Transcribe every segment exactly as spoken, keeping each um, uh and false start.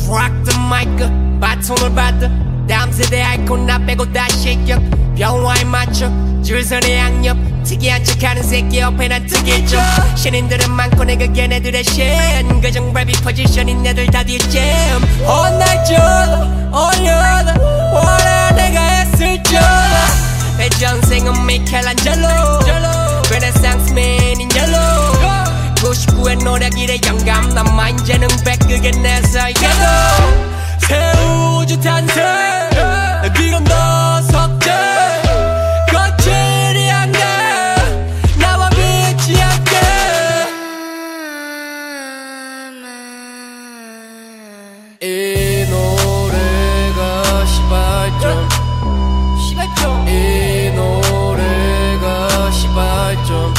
rock the mic 바톤을 받아 다음 세대 아이콘 나 빼고 다 실격 병화에 맞춰 줄서는 양옆 특이한 척하는 새끼 옆에 난 특이점 신인들은 많고 내가 걔네들의 신 그정 랩이 포지션인 애들 다 뒤에 잼 All night 졸라 올려다 원래 내가 했을 줄라 내 전생은 미켈란젤로 레네상스 맨인 옐로 구십구의 노래길의 영감 남아 이제는 백 그게 내 사이가도 새 우주 탄생 그건 너 석재 거칠이 안돼 나와 빛이 않게 이 노래가 시발점 시발점 이 노래가 시발점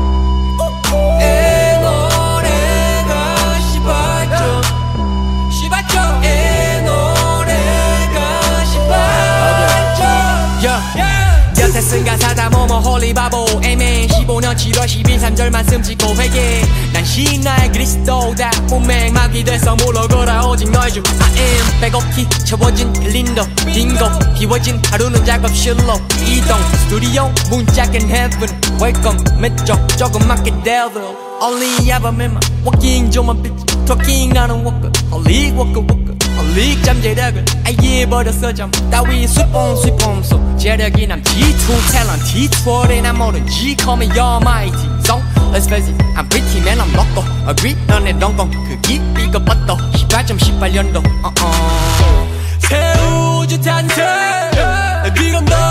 이 노래가 시발점 시발점 이 노래가 시발점 여태 쓴 가사 다 뭐뭐 홀리바보 에멘 십오 년 칠월 십일 삼 절만 숨짓고 회개 난 신나의 그리스도다 문맹 막이 돼서 물러거라 오직 너의 주 I am 백업키 채워진 캘린더 딩고 비워진 하루는 작업실로 이동 스튜디오 문짝은 heaven welcome 맷쪽 조그맣게 devil only album in my walking 좀만 빛 talking 나는 walker holy walker walker holy 잠재력을 아예 버렸어 좀 따위 sweep sweep 소 재력이 남 지 투 talent 티 투어에 난 모른 G call me your mighty so let's face it I'm pretty man I'm loco agree 너네 덩건 그 깊이가 뻗어 십팔 점 십팔 년도 uh-uh. 새 우주 탄생 그건 너